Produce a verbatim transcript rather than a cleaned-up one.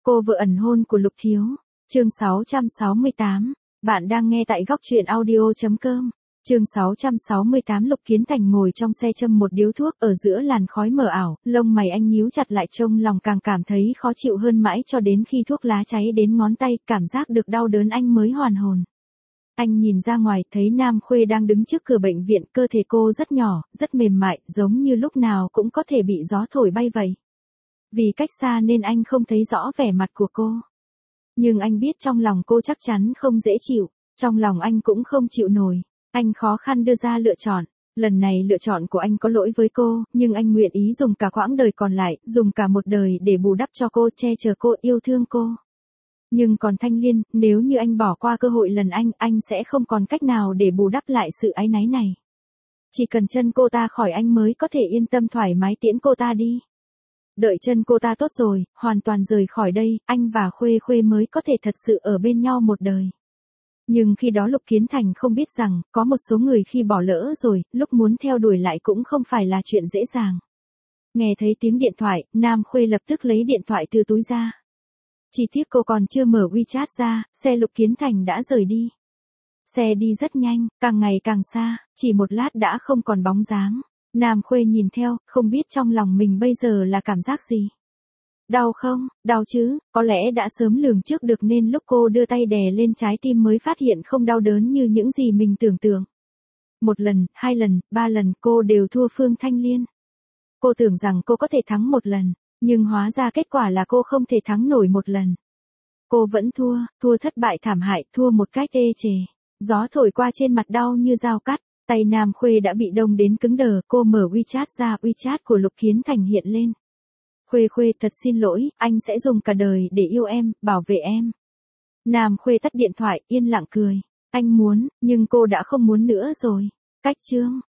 Cô vợ ẩn hôn của Lục Thiếu. Chương sáu trăm sáu mươi tám. Bạn đang nghe tại góc truyện audio chấm com. Chương sáu trăm sáu mươi tám. Lục Kiến Thành ngồi trong xe châm một điếu thuốc ở giữa làn khói mờ ảo, lông mày anh nhíu chặt lại, trong lòng càng cảm thấy khó chịu hơn, mãi cho đến khi thuốc lá cháy đến ngón tay, cảm giác được đau đớn anh mới hoàn hồn. Anh nhìn ra ngoài, thấy Nam Khuê đang đứng trước cửa bệnh viện, cơ thể cô rất nhỏ, rất mềm mại, giống như lúc nào cũng có thể bị gió thổi bay vậy. Vì cách xa nên anh không thấy rõ vẻ mặt của cô. Nhưng anh biết trong lòng cô chắc chắn không dễ chịu, trong lòng anh cũng không chịu nổi. Anh khó khăn đưa ra lựa chọn. Lần này lựa chọn của anh có lỗi với cô, nhưng anh nguyện ý dùng cả quãng đời còn lại, dùng cả một đời để bù đắp cho cô, che chở cô, yêu thương cô. Nhưng còn Thanh Liên, nếu như anh bỏ qua cơ hội lần anh, anh sẽ không còn cách nào để bù đắp lại sự áy náy này. Chỉ cần chân cô ta khỏi anh mới có thể yên tâm thoải mái tiễn cô ta đi. Đợi chân cô ta tốt rồi, hoàn toàn rời khỏi đây, anh và Khuê Khuê mới có thể thật sự ở bên nhau một đời. Nhưng khi đó Lục Kiến Thành không biết rằng, có một số người khi bỏ lỡ rồi, lúc muốn theo đuổi lại cũng không phải là chuyện dễ dàng. Nghe thấy tiếng điện thoại, Nam Khuê lập tức lấy điện thoại từ túi ra. Chỉ tiếc cô còn chưa mở WeChat ra, xe Lục Kiến Thành đã rời đi. Xe đi rất nhanh, càng ngày càng xa, chỉ một lát đã không còn bóng dáng. Nam Khuê nhìn theo, không biết trong lòng mình bây giờ là cảm giác gì. Đau không? Đau chứ, có lẽ đã sớm lường trước được nên lúc cô đưa tay đè lên trái tim mới phát hiện không đau đớn như những gì mình tưởng tượng. Một lần, hai lần, ba lần cô đều thua Phương Thanh Liên. Cô tưởng rằng cô có thể thắng một lần, nhưng hóa ra kết quả là cô không thể thắng nổi một lần. Cô vẫn thua, thua thất bại thảm hại, thua một cách ê chề. Gió thổi qua trên mặt đau như dao cắt. Tay Nam Khuê đã bị đông đến cứng đờ, cô mở WeChat ra, WeChat của Lục Kiến Thành hiện lên. Khuê Khuê, thật xin lỗi, anh sẽ dùng cả đời để yêu em, bảo vệ em. Nam Khuê tắt điện thoại, yên lặng cười. Anh muốn, nhưng cô đã không muốn nữa rồi. Cách chương.